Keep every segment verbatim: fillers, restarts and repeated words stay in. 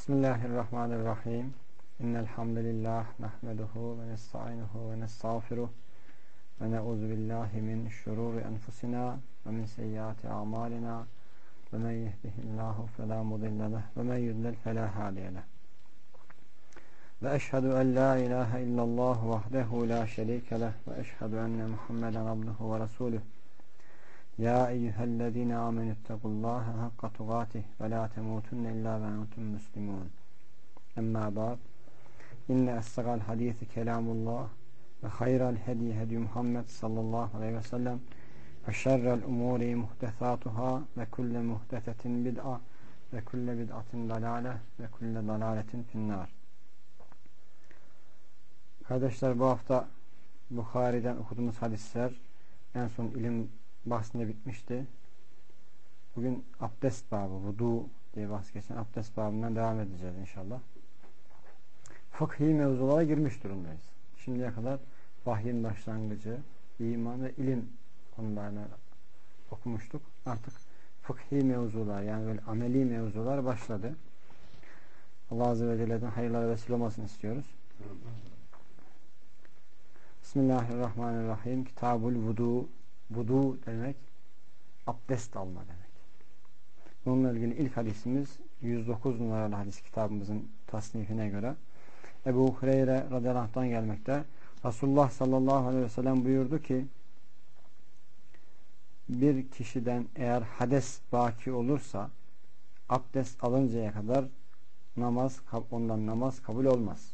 Bismillahirrahmanirrahim. İnnel hamdelellahi nahmeduhu ve nestainuhu ve nestağfiruh ve na'uzu billahi min şururi enfusina ve min seyyiati a'malina ve men yehdihillahu fela mudille leh ve men yudlil fela hadiye leh. Ve eşhedü en la ilahe illallah vahdehu la şerike leh ve eşhedü enne Muhammeden abduhu ve resuluh. Ya eyyühellezine amenüttekullaha hakka tugatih ve la temutunne illa ve entum muslimun. Emma ba'd. İnne essegal hadisi kelamullah ve hayral hedi hedi Muhammed sallallahu aleyhi ve sellem ve şerrel umuri muhtesatuhâ ve kulle muhtesetin bid'a ve kulle bid'atin dalâle ve kulle dalâletin finnâr. Kardeşler, bu hafta Bukhari'den okuduğumuz hadisler en son ilim bahsinde bitmişti. Bugün abdest babı, vudu diye bahs geçen abdest babından devam edeceğiz inşallah. Fıkhi mevzulara girmiş durumdayız. Şimdiye kadar vahyin başlangıcı, iman ve ilim konularını okumuştuk. Artık fıkhi mevzular, yani böyle ameli mevzular başladı. Allah Azze ve Celle'den hayırlara vesile olmasını istiyoruz. Bismillahirrahmanirrahim. Kitabul vudu. Vudu demek abdest alma demek. Bununla ilgili ilk hadisimiz yüz dokuz numaralı hadis kitabımızın tasnifine göre Ebu Hureyre radıyallahu anh'tan gelmekte. Resulullah sallallahu aleyhi ve sellem buyurdu ki, bir kişiden eğer hades baki olursa abdest alıncaya kadar namaz ondan namaz kabul olmaz.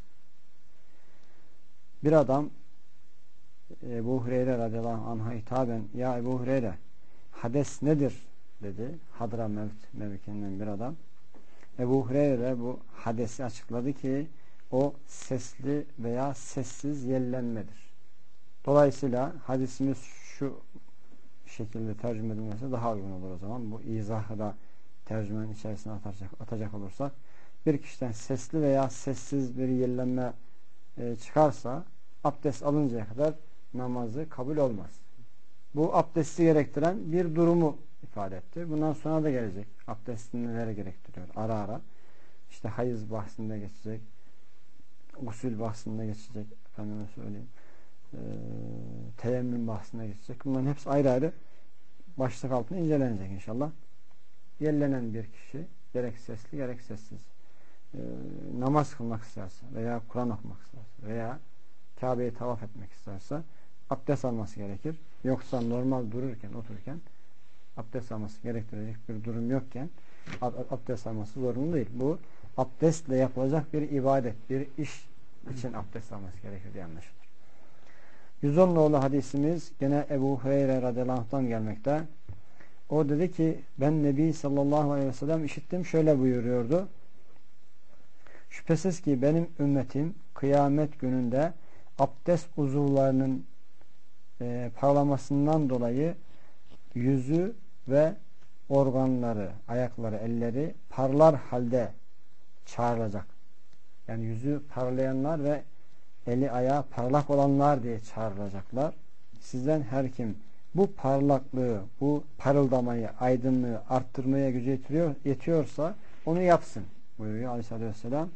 Bir adam Ebu Hureyre radıyallahu anh'a hitaben, ya Ebu Hureyre, hades nedir dedi. Hadra mevt mevkinden bir adam. Ebu Hureyre bu hadesi açıkladı ki o sesli veya sessiz yellenmedir. Dolayısıyla hadisimiz şu şekilde tercüme edilmesi daha uygun olur o zaman. Bu izahı da tercümenin içerisine atacak, atacak olursak, bir kişiden sesli veya sessiz bir yellenme e, çıkarsa abdest alıncaya kadar namazı kabul olmaz. Bu abdesti gerektiren bir durumu ifade etti. Bundan sonra da gelecek. Abdestin neleri gerektiriyor? Ara ara. İşte hayız bahsinde geçecek. Gusül bahsinde geçecek. Efendime söyleyeyim. E, teyemmüm bahsinde geçecek. Bunların hepsi ayrı ayrı başlık altında incelenecek inşallah. Yellenen bir kişi gerek sesli gerek sessiz e, namaz kılmak isterse veya Kur'an okumak isterse veya Kabe'yi tavaf etmek isterse abdest alması gerekir. Yoksa normal dururken, otururken abdest alması gerektirecek bir durum yokken abdest alması zorunlu değil. Bu abdestle yapılacak bir ibadet, bir iş için abdest alması gerekir diye anlaşılır. yüz on nolu hadisimiz gene Ebu Hureyre radıyallahu anh'tan gelmekte. O dedi ki, ben Nebi sallallahu aleyhi ve sellem işittim, şöyle buyuruyordu. Şüphesiz ki benim ümmetim kıyamet gününde abdest uzuvlarının e, parlamasından dolayı yüzü ve organları, ayakları, elleri parlar halde çağrılacak. Yani yüzü parlayanlar ve eli ayağı parlak olanlar diye çağrılacaklar. Sizden her kim bu parlaklığı, bu parıldamayı, aydınlığı arttırmaya gücü yetiyor, yetiyorsa onu yapsın buyuruyor Aleyhisselatü Vesselam.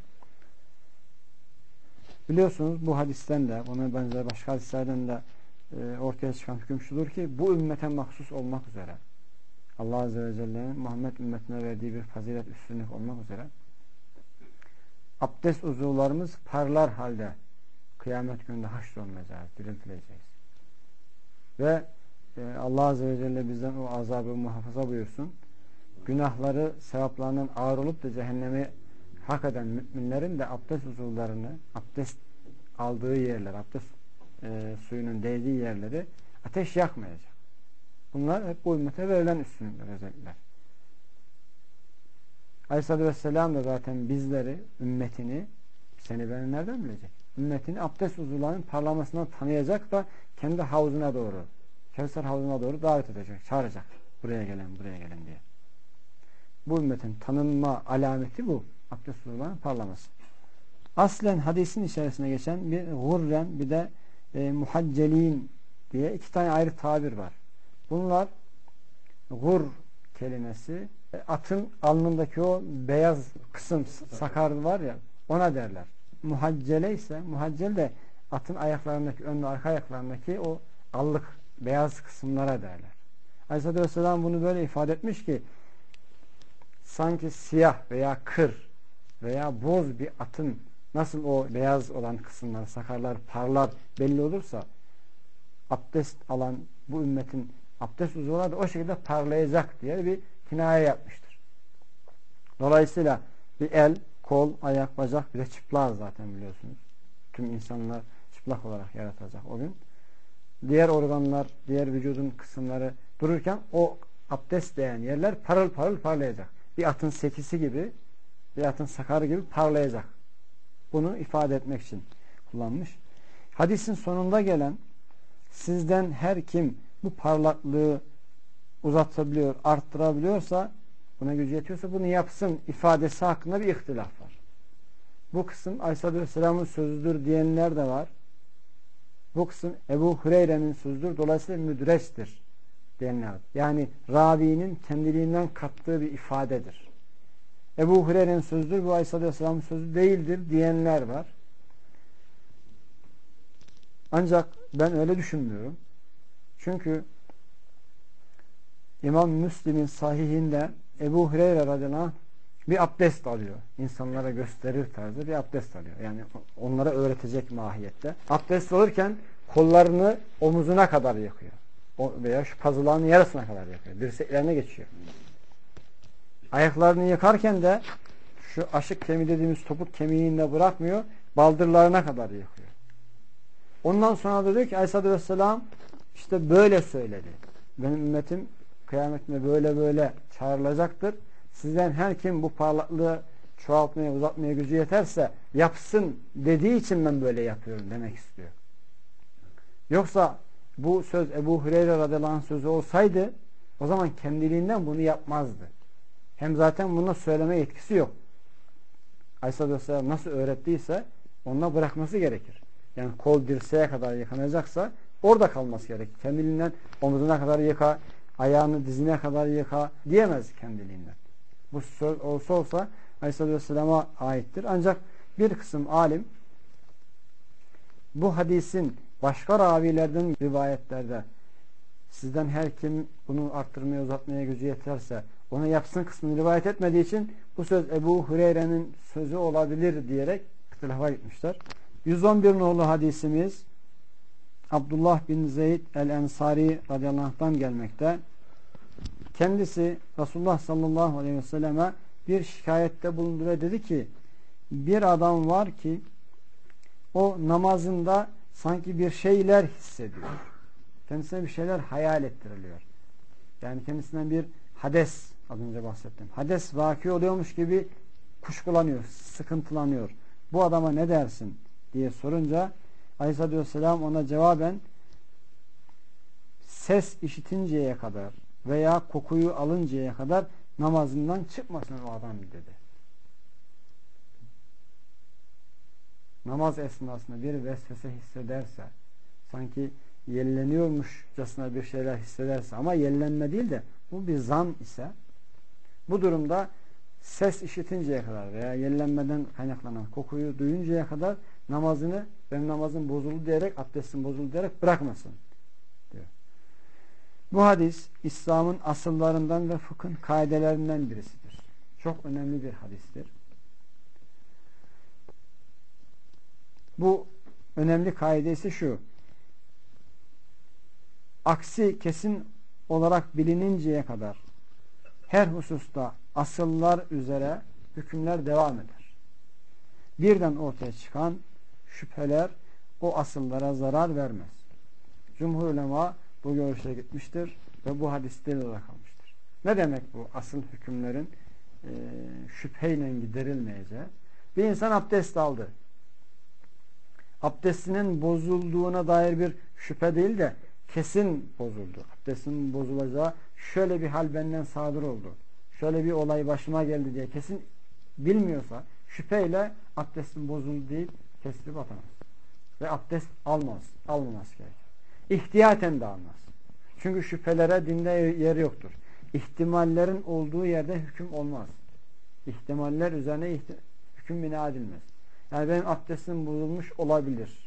Biliyorsunuz bu hadisten de, buna benzer başka hadislerden de e, ortaya çıkan hüküm şudur ki, bu ümmete mahsus olmak üzere, Allah Azze ve Celle'nin Muhammed ümmetine verdiği bir fazilet üstünlük olmak üzere abdest uzuvlarımız parlar halde kıyamet gününde haşrolunacağız, diriltileceğiz. Ve e, Allah Azze ve Celle bizden o azabı muhafaza buyursun. Günahları sevaplarından ağır olup da cehenneme hak eden müminlerin de abdest uzuvlarını, abdest aldığı yerler, abdest e, suyunun değdiği yerleri ateş yakmayacak. Bunlar hep bu ümmete verilen üstünlükler, özellikler. Aleyhisselatü Vesselam da zaten bizleri, ümmetini, seni beni nereden bilecek? Ümmetini abdest uzuvlarının parlamasından tanıyacak da kendi havuzuna doğru, Kevser havuzuna doğru davet edecek, çağıracak. Buraya gelen, buraya gelen diye. Bu ümmetin tanınma alameti bu. Abdest uzuvlarının parlaması. Aslen hadisin içerisine geçen bir gurren, bir de e, muhaccelin diye iki tane ayrı tabir var. Bunlar gur kelimesi Atın alnındaki o beyaz kısım, sakar var ya, ona derler. Muhaccele ise, muhaccel de atın ayaklarındaki, ön ve arka ayaklarındaki o allık beyaz kısımlara derler. Aleyhisselatü Vesselam bunu böyle ifade etmiş ki sanki siyah veya kır veya boz bir atın nasıl o beyaz olan kısımlar, sakarlar parlar belli olursa, abdest alan bu ümmetin abdest uzuvları da o şekilde parlayacak diye bir kinaye yapmıştır. Dolayısıyla bir el, kol, ayak, bacak, bir de çıplak zaten biliyorsunuz. Tüm insanlar çıplak olarak yaratacak o gün. Diğer organlar, diğer vücudun kısımları dururken o abdest değen yerler parıl parıl parlayacak. Bir atın sekisi gibi, bir atın sakarı gibi parlayacak. Bunu ifade etmek için kullanmış. Hadisin sonunda gelen sizden her kim bu parlaklığı uzatabiliyor, arttırabiliyorsa, buna gücü yetiyorsa bunu yapsın ifadesi hakkında bir ihtilaf var. Bu kısım Aleyhisselatü Vesselam'ın sözüdür diyenler de var. Bu kısım Ebu Hureyre'nin sözüdür, dolayısıyla müdreçtir diyenler var. Yani ravinin kendiliğinden kattığı bir ifadedir. Ebu Hureyre'nin sözüdür, bu Aleyhisselatü Vesselam'ın sözü değildir diyenler var. Ancak ben öyle düşünmüyorum. Çünkü İmam Müslim'in sahihinde Ebu Hureyre radıyallahu anh bir abdest alıyor. İnsanlara gösterir tarzı bir abdest alıyor. Yani onlara öğretecek mahiyette. Abdest alırken kollarını omuzuna kadar yakıyor. O veya şu pazılarının yarısına kadar yakıyor. Dirseklerine geçiyor. Ayaklarını yıkarken de şu aşık kemiği dediğimiz topuk kemiğini de bırakmıyor. Baldırlarına kadar yakıyor. Ondan sonra da diyor ki Aleyhisselatü Vesselam işte böyle söyledi. Benim ümmetim kıyametinde böyle böyle çağrılacaktır. Sizden her kim bu parlaklığı çoğaltmaya, uzatmaya gücü yeterse yapsın dediği için ben böyle yapıyorum demek istiyor. Yoksa bu söz Ebu Hureyre radıyallahu anh sözü olsaydı o zaman kendiliğinden bunu yapmazdı. Hem zaten bunu söyleme yetkisi yok. Aleyhisselatü Vesselam nasıl öğrettiyse onunla bırakması gerekir. Yani kol dirseğe kadar yıkanacaksa orada kalması gerekir. Kendiliğinden omuzuna kadar yıka, ayağını dizine kadar yıka diyemez kendiliğinden. Bu söz olsa olsa Aleyhisselatü Vesselam'a aittir. Ancak bir kısım alim bu hadisin başka ravilerden rivayetlerde sizden her kim bunu arttırmaya uzatmaya gücü yeterse ona yapsın kısmını rivayet etmediği için bu söz Ebu Hureyre'nin sözü olabilir diyerek ihtilafa gitmişler. yüz on bir nolu hadisimiz Abdullah bin Zeyd el-Ensari radıyallahu anh'tan gelmekte. Kendisi Resulullah sallallahu aleyhi ve selleme bir şikayette bulundu ve dedi ki bir adam var ki o namazında sanki bir şeyler hissediyor. Kendisine bir şeyler hayal ettiriliyor. Yani kendisinden bir hades, az önce bahsettim. Hades vaki oluyormuş gibi kuşkulanıyor, sıkıntılanıyor. Bu adama ne dersin diye sorunca Aleyhisselatü Vesselam ona cevaben ses işitinceye kadar veya kokuyu alıncaya kadar namazından çıkmasın o adam dedi. Namaz esnasında bir vesvese hissederse, sanki yelleniyormuşçasına bir şeyler hissederse ama yellenme değil de bu bir zan ise bu durumda ses işitinceye kadar veya yellenmeden kaynaklanan kokuyu duyuncaya kadar namazını benim namazım bozuldu diyerek, abdestim bozuldu diyerek bırakmasın diyor. Bu hadis İslam'ın asıllarından ve fıkhın kaidelerinden birisidir. Çok önemli bir hadistir. Bu önemli kaide ise şu: aksi kesin olarak bilininceye kadar her hususta asıllar üzere hükümler devam eder. Birden ortaya çıkan şüpheler o asıllara zarar vermez. Cumhur ulema bu görüşe gitmiştir ve bu hadis delil olarak almıştır. Ne demek bu asıl hükümlerin e, şüpheyle giderilmeyeceği? Bir insan abdest aldı. Abdestinin bozulduğuna dair bir şüphe değil de kesin bozuldu. Abdestin bozulacağı, şöyle bir hal benden sadır oldu, şöyle bir olay başıma geldi diye kesin bilmiyorsa şüpheyle abdestin bozuldu deyip kestirip atamaz. Ve abdest almaz. Almaması gerekir. İhtiyaten de almaz. Çünkü şüphelere dinde yer yoktur. İhtimallerin olduğu yerde hüküm olmaz. İhtimaller üzerine ihti hüküm bina edilmez. Yani benim abdestim bozulmuş olabilir.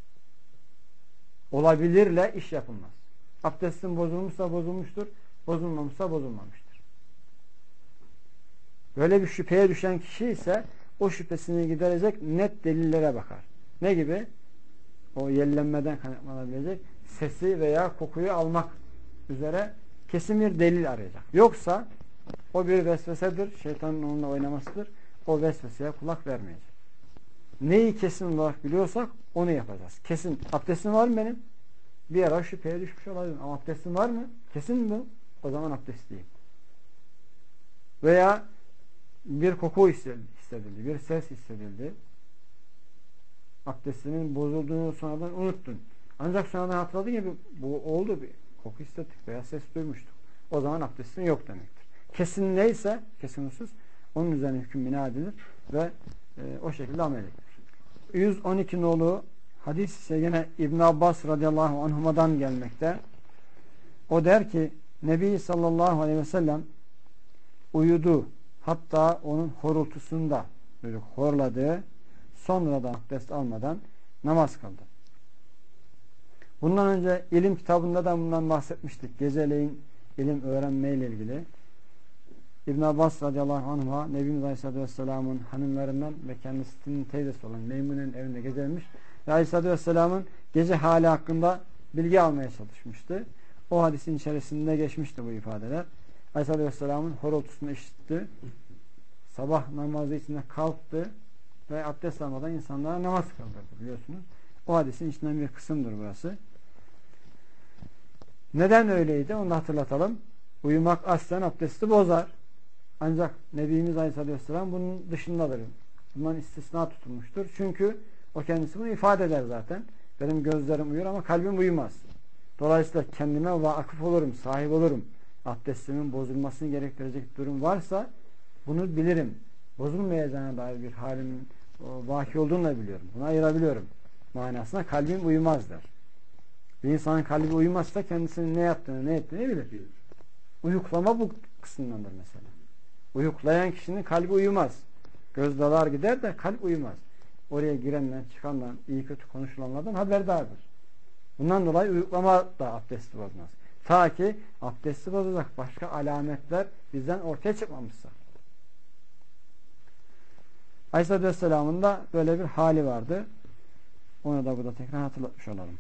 Olabilirle iş yapılmaz. Abdestim bozulmuşsa bozulmuştur, bozulmamışsa bozulmamıştır. Böyle bir şüpheye düşen kişi ise o şüphesini giderecek net delillere bakar. Ne gibi? O yellenmeden kaynaklanabilecek sesi veya kokuyu almak üzere kesin bir delil arayacak. Yoksa o bir vesvesedir, şeytanın onunla oynamasıdır. O vesveseye kulak vermeyecek. Neyi kesin olarak biliyorsak onu yapacağız. Kesin. Abdestim var mı benim? Bir ara şüpheye düşmüş olabilirim. Ama abdestim var mı? Kesin mi? O zaman abdestliyim. Veya bir koku hissedildi, bir ses hissedildi. Abdestinin bozulduğunu sonradan unuttun. Ancak sonradan hatırladın ya bu oldu, bir koku hissettik veya ses duymuştuk. O zaman abdestin yok demektir. Kesin neyse, kesin husus, onun üzerine hüküm bina edilir ve e, o şekilde amel edilir. yüz on iki nolu hadis ise yine İbn Abbas radıyallahu anhuma'dan gelmekte. O der ki Nebi sallallahu aleyhi ve sellem uyudu. Hatta onun horultusunda çocuk horladı. Sonra da abdest almadan namaz kıldı. Bundan önce ilim kitabında da bundan bahsetmiştik. Geceleyin ilim öğrenmeyle ilgili. İbn Abbas radıyallahu anh'a Nebimiz Aleyhisselatü Vesselam'ın hanımlarından ve kendisinin teyzesi olan Meymune'nin evinde gecelenmiş ve Aleyhisselatü Vesselam'ın gece hali hakkında bilgi almaya çalışmıştı. O hadisin içerisinde geçmişti bu ifadeler. Aleyhisselatü Vesselam'ın horultusunu işitti. Sabah namazı içinde kalktı ve abdest almadan insanlara namaz kıldırdı, biliyorsunuz. O hadisin içinden bir kısımdır burası. Neden öyleydi? Onu da hatırlatalım. Uyumak aslen abdesti bozar. Ancak Nebimiz Aleyhisselatü Vesselam bunun dışındadır. Bundan istisna tutulmuştur. Çünkü o kendisi bunu ifade eder zaten. Benim gözlerim uyur ama kalbim uyumaz. Dolayısıyla kendime vakıf olurum, sahip olurum. Abdestimin bozulmasını gerektirecek durum varsa bunu bilirim. Bozulmayacağına dair bir halimin vaki olduğunu da biliyorum. Bunu ayırabiliyorum. Manasına kalbim uyumaz der. Bir insanın kalbi uyumazsa kendisinin ne yaptığını, ne ettiğini bilir. Uyuklama bu kısımdandır mesela. Uyuklayan kişinin kalbi uyumaz. Göz dalar gider de kalp uyumaz. Oraya girenden, çıkandan, iyi kötü konuşulanlardan haberdardır. Bundan dolayı uyuklama da abdesti bozmaz. Ta ki abdesti bozacak başka alametler bizden ortaya çıkmamışsa. Aleyhisselatü Vesselam'ın da böyle bir hali vardı. Onu da burada tekrar hatırlatmış olalım.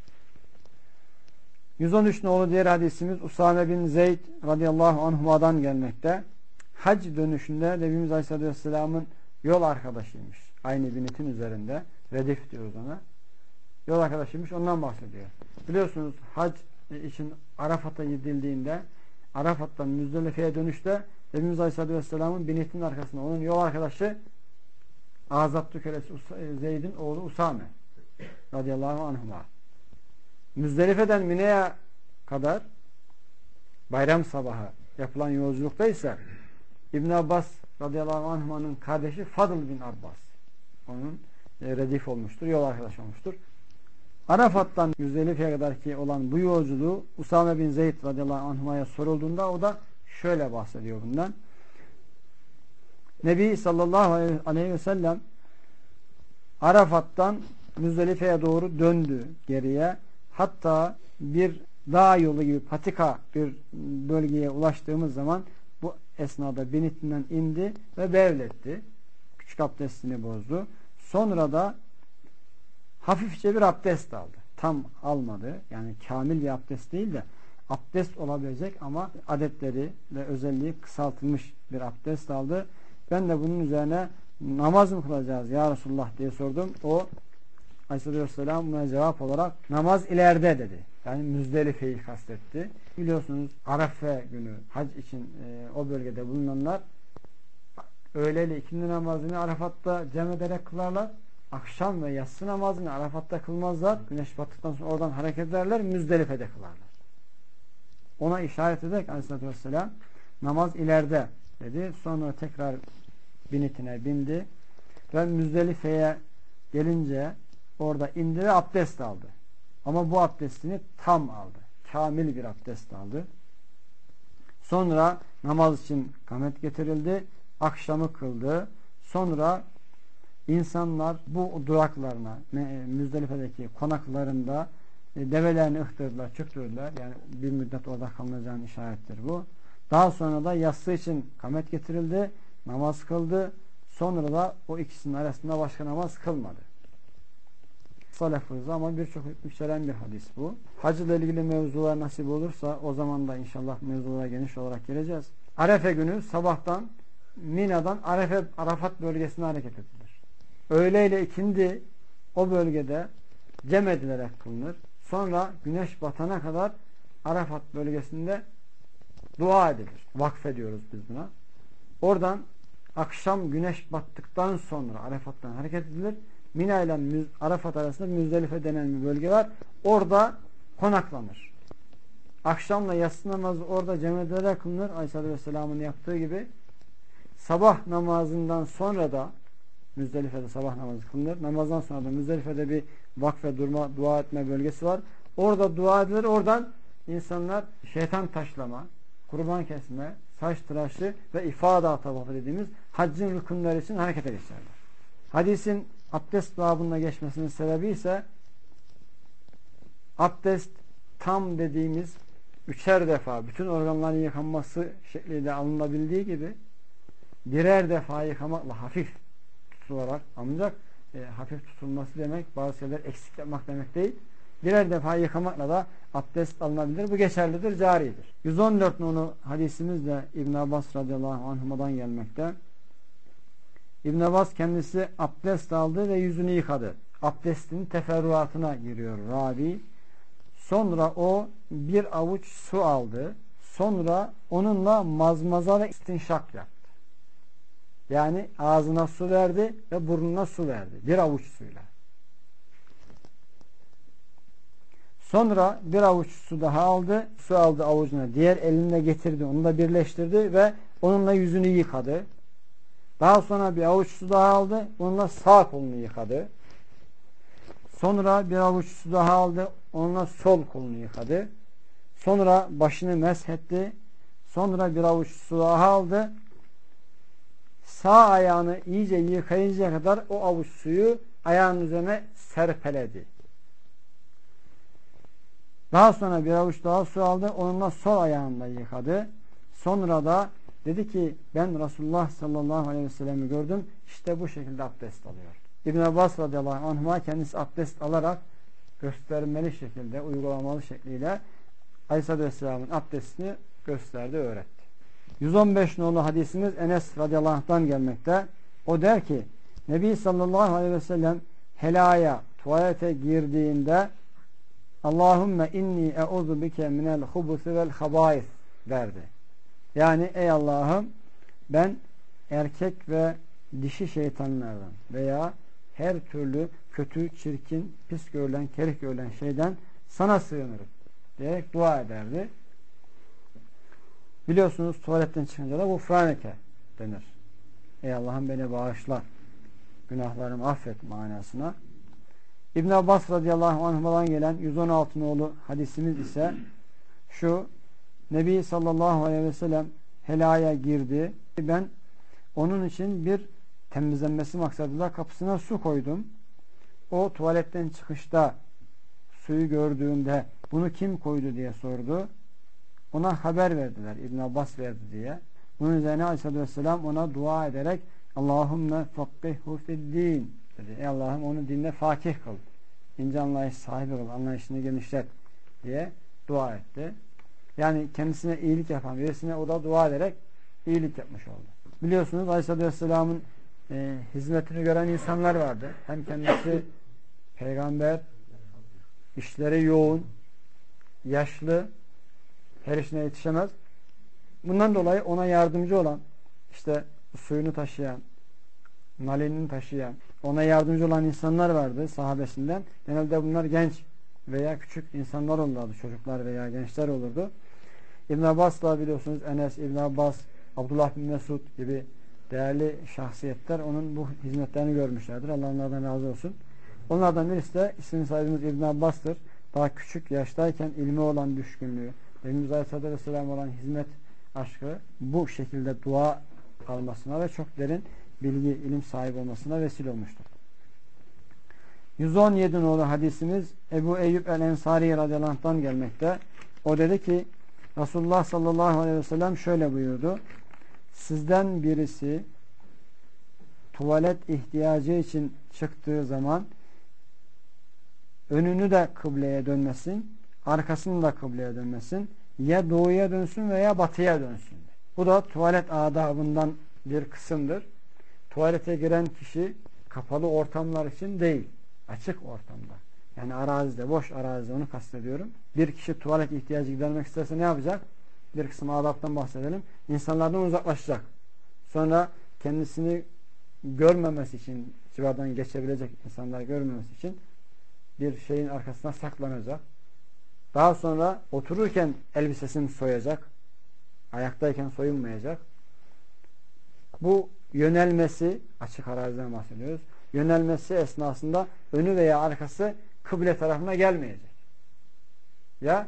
yüz on üç nolu diğer hadisimiz Usame bin Zeyd radıyallahu anhuma'dan gelmekte. Hac dönüşünde Nebimiz Aleyhisselatü Vesselam'ın yol arkadaşıymış. Aynı binitin üzerinde. Redif diyoruz ona. Yol arkadaşıymış. Ondan bahsediyor. Biliyorsunuz hac için Arafat'a gidildiğinde Arafat'tan Müzdelife'ye dönüşte Nebimiz Aleyhisselatü Vesselam'ın binitinin arkasında onun yol arkadaşı Azatlı kölesi Zeyd'in oğlu Usame radıyallahu anhuma. Müzdelife'den Mine'ye kadar bayram sabahı yapılan yolculukta ise İbn Abbas radıyallahu anhuma'nın kardeşi Fadıl bin Abbas onun e, redif olmuştur, yol arkadaşı olmuştur. Arafat'tan Müzdelife'ye kadar ki olan bu yolculuğu Usame bin Zeyd radıyallahu anhuma'ya sorulduğunda o da şöyle bahsediyor bundan. Nebi sallallahu aleyhi ve sellem Arafat'tan Müzdelife'ye doğru döndü geriye. Hatta bir dağ yolu gibi patika bir bölgeye ulaştığımız zaman bu esnada binitinden indi ve bevletti. Küçük abdestini bozdu. Sonra da hafifçe bir abdest aldı. Tam almadı. Yani kamil bir abdest değil de abdest olabilecek ama adetleri ve özelliği kısaltılmış bir abdest aldı. Ben de bunun üzerine namaz mı kılacağız ya Resulullah diye sordum. O Aleyhisselatü Vesselam buna cevap olarak namaz ileride dedi. Yani Müzdelife'yi kastetti. Biliyorsunuz Arafa günü hac için e, o bölgede bulunanlar öğleyle ikindi namazını Arafat'ta cem ederek kılarlar. Akşam ve yatsı namazını Arafat'ta kılmazlar. Güneş battıktan sonra oradan hareket ederler. Müzdelife'de kılarlar. Ona işaret ederek Aleyhisselatü Vesselam namaz ileride dedi. Sonra tekrar binitine bindi ve Müzdelife'ye gelince orada indi ve abdest aldı. Ama bu abdestini tam aldı. Kamil bir abdest aldı. Sonra namaz için kamet getirildi. Akşamı kıldı. Sonra insanlar bu duraklarına, Müzdelife'deki konaklarında develerini ıhtırdılar, çöktürdüler. Yani bir müddet orada kalınacağının işarettir bu. Daha sonra da yatsı için kamet getirildi. Namaz kıldı. Sonra da o ikisinin arasında başka namaz kılmadı. Kısa lafızı ama birçok yükselen bir hadis bu. Hac ile ilgili mevzular nasip olursa o zaman da inşallah mevzulara geniş olarak geleceğiz. Arefe günü sabahtan Mina'dan Arefe, Arafat bölgesine hareket edilir. Öğle ile ikindi o bölgede cem edilerek kılınır. Sonra güneş batana kadar Arafat bölgesinde dua edilir. Vakfediyoruz biz buna. Oradan akşam güneş battıktan sonra Arafat'tan hareket edilir. Mina ile Arafat arasında Müzdelife denen bir bölge var. Orada konaklanır. Akşamla yatsı namazı orada cem edilerek kılınır. Aleyhisselatü Vesselam'ın yaptığı gibi. Sabah namazından sonra da Müzdelife'de sabah namazı kılınır. Namazdan sonra da Müzdelife'de bir vakfe durma, dua etme bölgesi var. Orada dua edilir. Oradan insanlar şeytan taşlama, kurban kesme, saç tıraşı ve ifada tavafı dediğimiz haccın rükunları için harekete geçerler. Hadisin abdest babında geçmesinin sebebi ise abdest tam dediğimiz üçer defa bütün organların yıkanması şekliyle alınabildiği gibi birer defa yıkamakla hafif tutularak ancak e, hafif tutulması demek bazı şeyler eksik yapmak demek değil. Birer defa yıkamakla da abdest alınabilir. Bu geçerlidir, caridir. yüz on dört nolu hadisimiz de İbn Abbas radıyallahu anhuma'dan gelmekte. İbn Abbas kendisi abdest aldı ve yüzünü yıkadı. Abdestin teferruatına giriyor ravi. Sonra o bir avuç su aldı. Sonra onunla mazmaza ve istinşak yaptı. Yani ağzına su verdi ve burnuna su verdi. Bir avuç suyla. Sonra bir avuç su daha aldı. Su aldı avucuna. Diğer elinle getirdi. Onu da birleştirdi ve onunla yüzünü yıkadı. Daha sonra bir avuç su daha aldı. Onunla sağ kolunu yıkadı. Sonra bir avuç su daha aldı. Onunla sol kolunu yıkadı. Sonra başını meshetti. Sonra bir avuç su daha aldı. Sağ ayağını iyice yıkayıncaya kadar o avuç suyu ayağının üzerine serpeledi. Daha sonra bir avuç daha su aldı. Onunla sol ayağını yıkadı. Sonra da dedi ki ben Resulullah sallallahu aleyhi ve sellem'i gördüm. İşte bu şekilde abdest alıyor. İbn Abbas radıyallahu anhuma kendisi abdest alarak göstermeli şekilde, uygulamalı şekliyle Aleyhisselatü Vesselam'ın abdestini gösterdi, öğretti. yüz on beş nolu hadisimiz Enes radıyallahu anh'tan gelmekte. O der ki Nebi sallallahu aleyhi ve sellem helaya, tuvalete girdiğinde Allahümme inni e'udhu bike minel hubusi vel habais derdi. Yani ey Allah'ım ben erkek ve dişi şeytanlardan veya her türlü kötü, çirkin, pis görülen, kerih görülen şeyden sana sığınırım diyerek dua ederdi. Biliyorsunuz tuvaletten çıkınca da gufraneke denir. Ey Allah'ım beni bağışla, günahlarımı affet manasına. İbn Abbas radıyallahu anh'dan gelen yüz on altı nolu hadisimiz ise şu: Nebi sallallahu aleyhi ve sellem helaya girdi. Ben onun için bir temizlenmesi maksadıyla kapısına su koydum. O tuvaletten çıkışta suyu gördüğünde bunu kim koydu diye sordu. Ona haber verdiler. İbn Abbas verdi diye. Bunun üzerine Aleyhisselatü Vesselam ona dua ederek Allahümme fakkihhu fiddin dedi. Ey Allah'ım onu dinle fakih kıl. İnce anlayış sahibi kıl. Anlayışını genişlet diye dua etti. Yani kendisine iyilik yapan birisine o da dua ederek iyilik yapmış oldu. Biliyorsunuz Aleyhisselatü Vesselam'ın e, hizmetini gören insanlar vardı. Hem kendisi peygamber, işleri yoğun, yaşlı, her işine yetişemez. Bundan dolayı ona yardımcı olan, işte suyunu taşıyan, nalinini taşıyan, ona yardımcı olan insanlar vardı sahabesinden. Genelde bunlar genç veya küçük insanlar olurdu. Çocuklar veya gençler olurdu. İbn Abbas'la biliyorsunuz Enes, İbn Abbas, Abdullah bin Mesud gibi değerli şahsiyetler onun bu hizmetlerini görmüşlerdir. Allah onlardan razı olsun. Onlardan birisi de ismini saydığımız İbn Abbas'tır. Daha küçük yaştayken ilmi olan düşkünlüğü, Efendimiz Aleyhisselatü Vesselam olan hizmet aşkı bu şekilde dua almasına ve çok derin bilgi, ilim sahibi olmasına vesile olmuştur. yüz on yedi nolu hadisimiz Ebu Eyyub el-Ensari radıyallahu anh'tan gelmekte. O dedi ki Resulullah sallallahu aleyhi ve sellem şöyle buyurdu. Sizden birisi tuvalet ihtiyacı için çıktığı zaman önünü de kıbleye dönmesin, arkasını da kıbleye dönmesin. Ya doğuya dönsün veya batıya dönsün. Bu da tuvalet adabından bir kısımdır. Tuvalete giren kişi kapalı ortamlar için değil, açık ortamda. Yani arazide, boş arazide, onu kastediyorum. Bir kişi tuvalet ihtiyacı gidermek isterse ne yapacak? Bir kısım adaptan bahsedelim. İnsanlardan uzaklaşacak. Sonra kendisini görmemesi için, civardan geçebilecek insanlar görmemesi için bir şeyin arkasına saklanacak. Daha sonra otururken elbisesini soyacak. Ayaktayken soyunmayacak. Bu yönelmesi, açık araziden bahsediyoruz. Yönelmesi esnasında önü veya arkası kıble tarafına gelmeyecek. Ya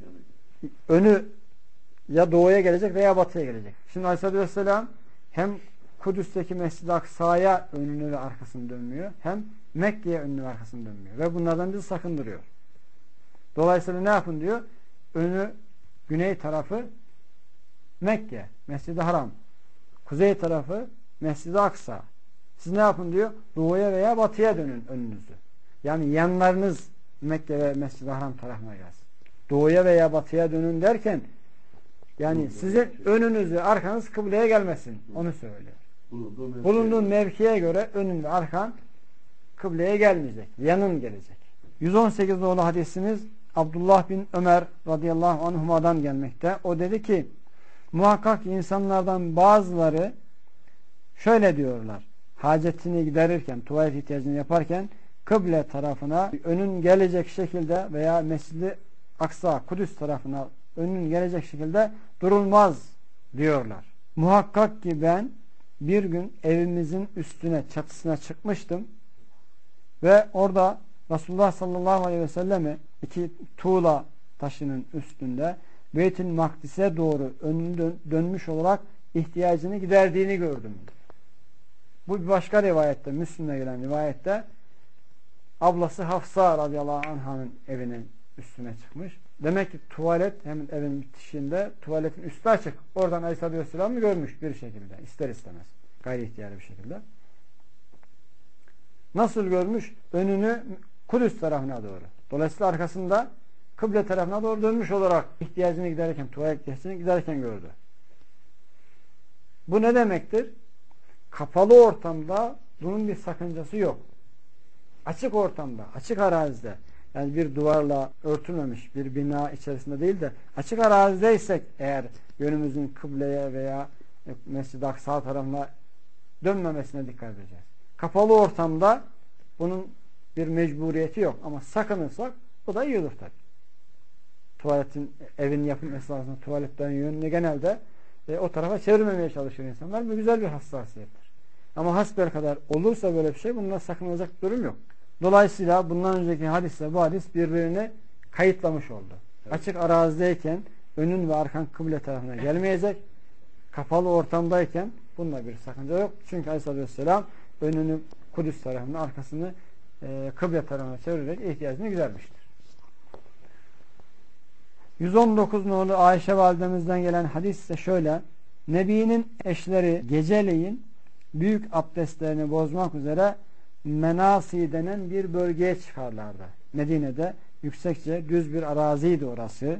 önü ya doğuya gelecek veya batıya gelecek. Şimdi Aleyhisselatü Vesselam hem Kudüs'teki Mescid-i Aksa'ya önünü ve arkasını dönmüyor, hem Mekke'ye önünü ve arkasını dönmüyor. Ve bunlardan bizi sakındırıyor. Dolayısıyla ne yapın diyor? Önü, güney tarafı Mekke, Mescid-i Haram. Kuzey tarafı Mescid-i Aksa. Siz ne yapın diyor? Doğuya veya batıya dönün önünüzü. Yani yanlarınız Mekke ve Mescid-i Haram tarafına gelsin. Doğuya veya batıya dönün derken yani sizin önünüzü, arkanız kıbleye gelmesin. Onu söylüyor. Bulunduğun mevkiye göre önün ve arkan kıbleye gelmeyecek. Yanın gelecek. yüz on sekiz nolu hadisimiz Abdullah bin Ömer radıyallahu anhuma'dan gelmekte. O dedi ki muhakkak insanlardan bazıları şöyle diyorlar. Hacetini giderirken, tuvalet ihtiyacını yaparken kıble tarafına önün gelecek şekilde veya Mescid-i Aksa, Kudüs tarafına önün gelecek şekilde durulmaz diyorlar. Muhakkak ki ben bir gün evimizin üstüne, çatısına çıkmıştım ve orada Resulullah sallallahu aleyhi ve sellemi iki tuğla taşının üstünde Beyt-i Makdis'e doğru önünü dön dönmüş olarak ihtiyacını giderdiğini gördüm. Bu bir başka rivayette, Müslim'e gelen rivayette ablası Hafsa radıyallahu anh'ın evinin üstüne çıkmış. Demek ki tuvalet hemen evin bitişinde tuvaletin üstü açık. Oradan Aleyhisselatü Vesselam'ı görmüş bir şekilde. İster istemez. Gayri ihtiyari bir şekilde. Nasıl görmüş? Önünü Kudüs tarafına doğru. Dolayısıyla arkasında kıble tarafına doğru dönmüş olarak ihtiyacını giderken, tuvalet ihtiyacını giderken gördü. Bu ne demektir? Kapalı ortamda bunun bir sakıncası yok. Açık ortamda, açık arazide, yani bir duvarla örtülmemiş bir bina içerisinde değil de açık arazideysek eğer yönümüzün kıbleye veya Mescid-i Aksa tarafına dönmemesine dikkat edeceğiz. Kapalı ortamda bunun bir mecburiyeti yok ama sakınırsak bu da iyi olur tabi. Tuvaletin, evin yapım esnasında tuvaletlerin yönünü genelde e, o tarafa çevirmemeye çalışıyor insanlar. Bu güzel bir hassasiyettir. Ama hasbelkader olursa böyle bir şey bundan sakınılacak durum yok. Dolayısıyla bundan önceki hadisle bu hadis birbirini kayıtlamış oldu. Evet. Açık arazideyken önün ve arkan kıble tarafına gelmeyecek. Kapalı ortamdayken bunda bir sakınca yok. Çünkü Aleyhisselatü Vesselam önünü Kudüs tarafına, arkasını e, kıble tarafına çevirerek ihtiyacını gidermiştir. yüz on dokuz nolu Ayşe validemizden gelen hadis ise şöyle. Nebi'nin eşleri geceleyin büyük abdestlerini bozmak üzere Menasi denen bir bölgeye çıkarlardı. Medine'de yüksekçe düz bir araziydi orası.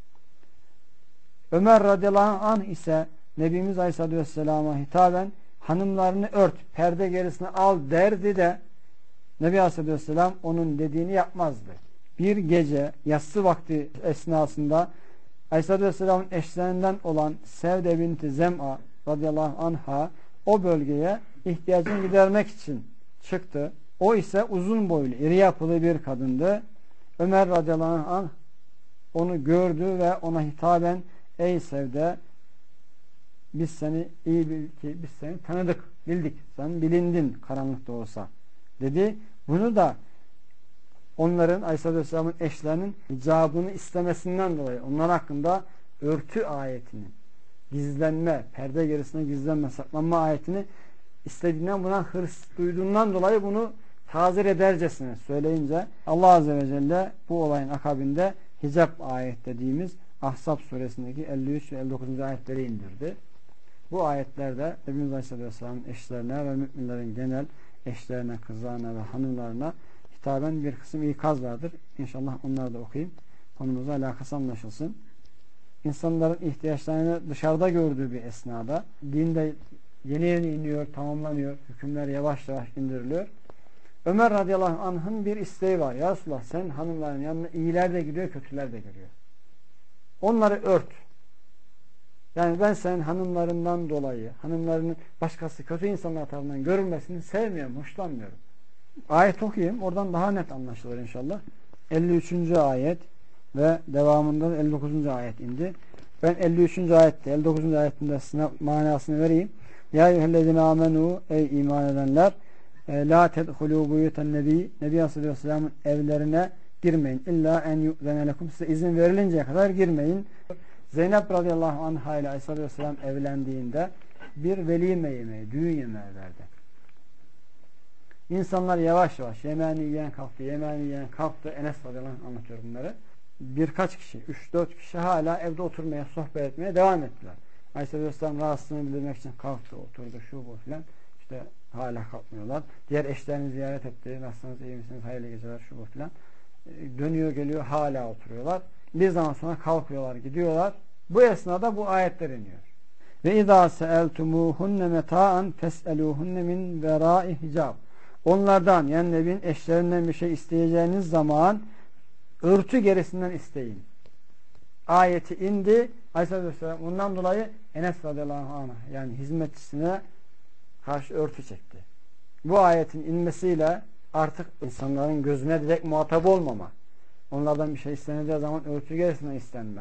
Ömer radıyallahu anh ise Nebimiz Aleyhisselatü Vesselam'a hitaben hanımlarını ört, perde gerisine al derdi de Nebi Aleyhisselatü Vesselam onun dediğini yapmazdı. Bir gece yatsı vakti esnasında Aleyhisselatü Vesselam'ın eşlerinden olan Sevde binti Zem'a radıyallahu anha o bölgeye ihtiyacını gidermek için çıktı. O ise uzun boylu, iri yapılı bir kadındı. Ömer radıyallahu anh onu gördü ve ona hitaben ey Sevde biz seni iyi bil ki biz seni tanıdık, bildik. Sen bilindin karanlıkta olsa dedi. Bunu da onların Aleyhisselatü Vesselam'ın eşlerinin icabını istemesinden dolayı onlar hakkında örtü ayetinin gizlenme, perde gerisine gizlenme, saklanma ayetini istediğinden, buna hırs duyduğundan dolayı bunu tazir edercesine söyleyince Allah Azze ve Celle bu olayın akabinde hicab ayet dediğimiz Ahzab suresindeki elli üç ve elli dokuzuncu ayetleri indirdi. Bu ayetlerde Nebimiz Aleyhisselatü Vesselam'ın eşlerine ve müminlerin genel eşlerine, kızlarına ve hanımlarına hitaben bir kısım ikaz vardır. İnşallah onları da okuyayım. Konumuzla alakası anlaşılsın. İnsanların ihtiyaçlarını dışarıda gördüğü bir esnada dinde yeni yeni iniyor, tamamlanıyor. Hükümler yavaş yavaş indiriliyor. Ömer radıyallahu anh'ın bir isteği var. Ya Resulallah, sen hanımların yanına iyiler de gidiyor, kötüler de geliyor. Onları ört. Yani ben senin hanımlarından dolayı, hanımlarının başkası kötü insanlar tarafından görülmesini sevmiyorum, hoşlanmıyorum. Ayet okuyayım. Oradan daha net anlaşılır inşallah. elli üçüncü ayet ve devamında elli dokuzuncu ayet indi. Ben elli üçüncü ayette, elli dokuzuncu ayetinde size manasını vereyim. Ya eyyühellezine amenu, ey iman edenler, la tedhulû buyuten nebi, Nebi Aleyhisselam'ın evlerine girmeyin. İlla en yu'zene lekum, size izin verilinceye kadar girmeyin. Zeynep radıyallahu anha ile Aleyhisselam evlendiğinde bir velime yemeği, düğün yemeği verdi. İnsanlar yavaş yavaş yemeğini yiyen kalktı, yemeğini yiyen kalktı. Enes radıyallahu anh anlatıyor bunları. Birkaç kişi, üç dört kişi hala evde oturmaya, sohbet etmeye devam ettiler. Aleyhisselam rahatsızlığını bildirmek için kalktı, oturdu, şu bu filan. İşte hala kalkmıyorlar. Diğer eşlerini ziyaret etti. Nasılsınız, iyi misiniz, hayırlı geceler, şu bu filan. Dönüyor geliyor, hala oturuyorlar. Bir zaman sonra kalkıyorlar, gidiyorlar. Bu esnada bu ayetler iniyor. Ve izâ seeltumuhunne meta'an fes'elûhunne min verâi hicab. Onlardan, yani Nebi'nin eşlerinden bir şey isteyeceğiniz zaman örtü gerisinden isteyin. Ayeti indi. Aleyhisselam bundan dolayı Enes radıyallahu anh, yani hizmetçisine karşı örtü çekti. Bu ayetin inmesiyle artık insanların gözüne direkt muhatap olmama, onlardan bir şey isteneceği zaman örtü gerisinden istenme.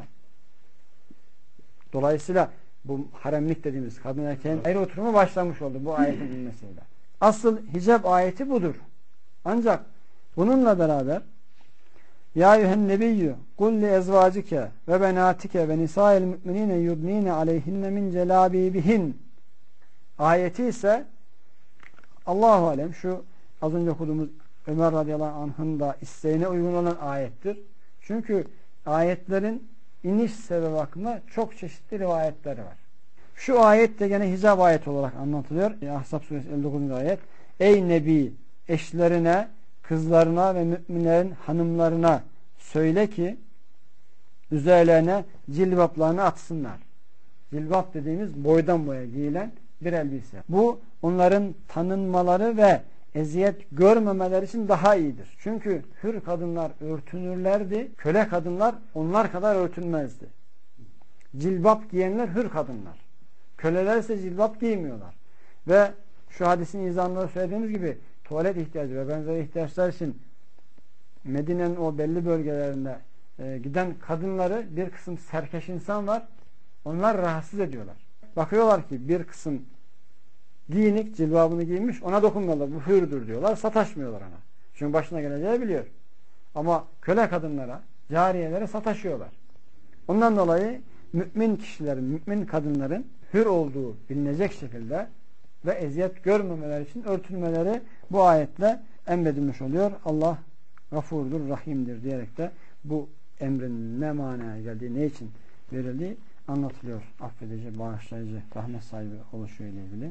Dolayısıyla bu haremlik dediğimiz kadın erkeğin ayrı oturumu başlamış oldu bu ayetin inmesiyle. Asıl hicab ayeti budur. Ancak bununla beraber Ya eyyühen nebiyyü kul li ezvacike ve benatike ve nisâil mü'minîne yudnîne aleyhinne min celâbîbihin ayeti ise Allahu alem şu az önce okuduğumuz Ömer radıyallahu anh'ın da isteğine uygun olan ayettir. Çünkü ayetlerin iniş sebebi hakkında çok çeşitli rivayetleri var. Şu ayet de gene hicab ayeti olarak anlatılıyor. Ahzab suresi elli dokuzuncu ayet. Ey Nebi, eşlerine, kızlarına ve müminlerin hanımlarına söyle ki üzerlerine cilbaplarını atsınlar. Cilbap dediğimiz boydan boya giyilen bir elbise. Bu onların tanınmaları ve eziyet görmemeleri için daha iyidir. Çünkü hür kadınlar örtünürlerdi. Köle kadınlar onlar kadar örtünmezdi. Cilbap giyenler hür kadınlar. Köleler ise cilbap giymiyorlar. Ve şu hadisin izahında söylediğimiz gibi tuvalet ihtiyacı ve benzeri ihtiyaçlar için Medine'nin o belli bölgelerinde e, giden kadınları bir kısım serkeş insan var. Onlar rahatsız ediyorlar. Bakıyorlar ki bir kısım giyinik, cilbabını giymiş, ona dokunmuyorlar. Bu hürdür diyorlar. Sataşmıyorlar ona. Çünkü başına geleceği biliyor. Ama köle kadınlara, cariyelere sataşıyorlar. Ondan dolayı mümin kişilerin, mümin kadınların hür olduğu bilinecek şekilde ve eziyet görmemeleri için örtülmeleri bu ayetle emredilmiş oluyor. Allah gafurdur, rahimdir diyerek de bu emrin ne manaya geldiği, ne için verildiği anlatılıyor. Affedici, bağışlayıcı, rahmet sahibi oluşuyla ilgili.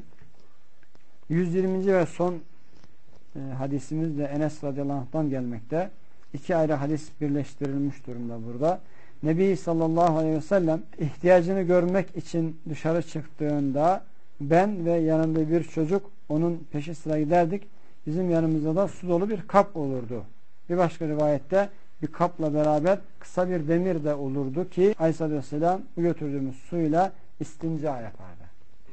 yüz yirminci ve son e, hadisimiz de Enes radıyallahu anh'tan gelmekte. İki ayrı hadis birleştirilmiş durumda burada. Nebi sallallahu aleyhi ve sellem ihtiyacını görmek için dışarı çıktığında ben ve yanımda bir çocuk onun peşi sıra giderdik. Bizim yanımızda da su dolu bir kap olurdu. Bir başka rivayette bir kapla beraber kısa bir demir de olurdu ki Aleyhisselatü Vesselam bu götürdüğümüz suyla istinca yapardı.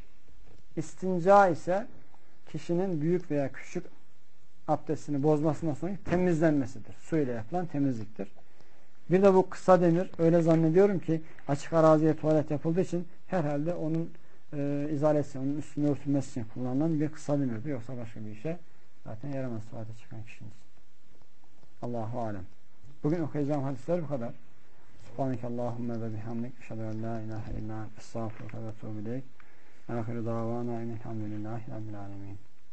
İstinca ise kişinin büyük veya küçük abdestini bozmasından sonra temizlenmesidir. Su ile yapılan temizliktir. Bir de bu kısa demir, öyle zannediyorum ki açık araziye tuvalet yapıldığı için herhalde onun e, izalesi, onun üstünü örtülmesi için kullanılan bir kısa demirdir. Yoksa başka bir işe zaten yaramaz tuvalete çıkan kişinin. Allahu alem. Bugün okuyacağım hadisler bu kadar. Subhanekallahümme ve bihamdik. Eşhedü en la ilahe illa ente estağfiruke ve etûbü ileyk. Ahiru davana enelhamdülillahi rabbil alemin.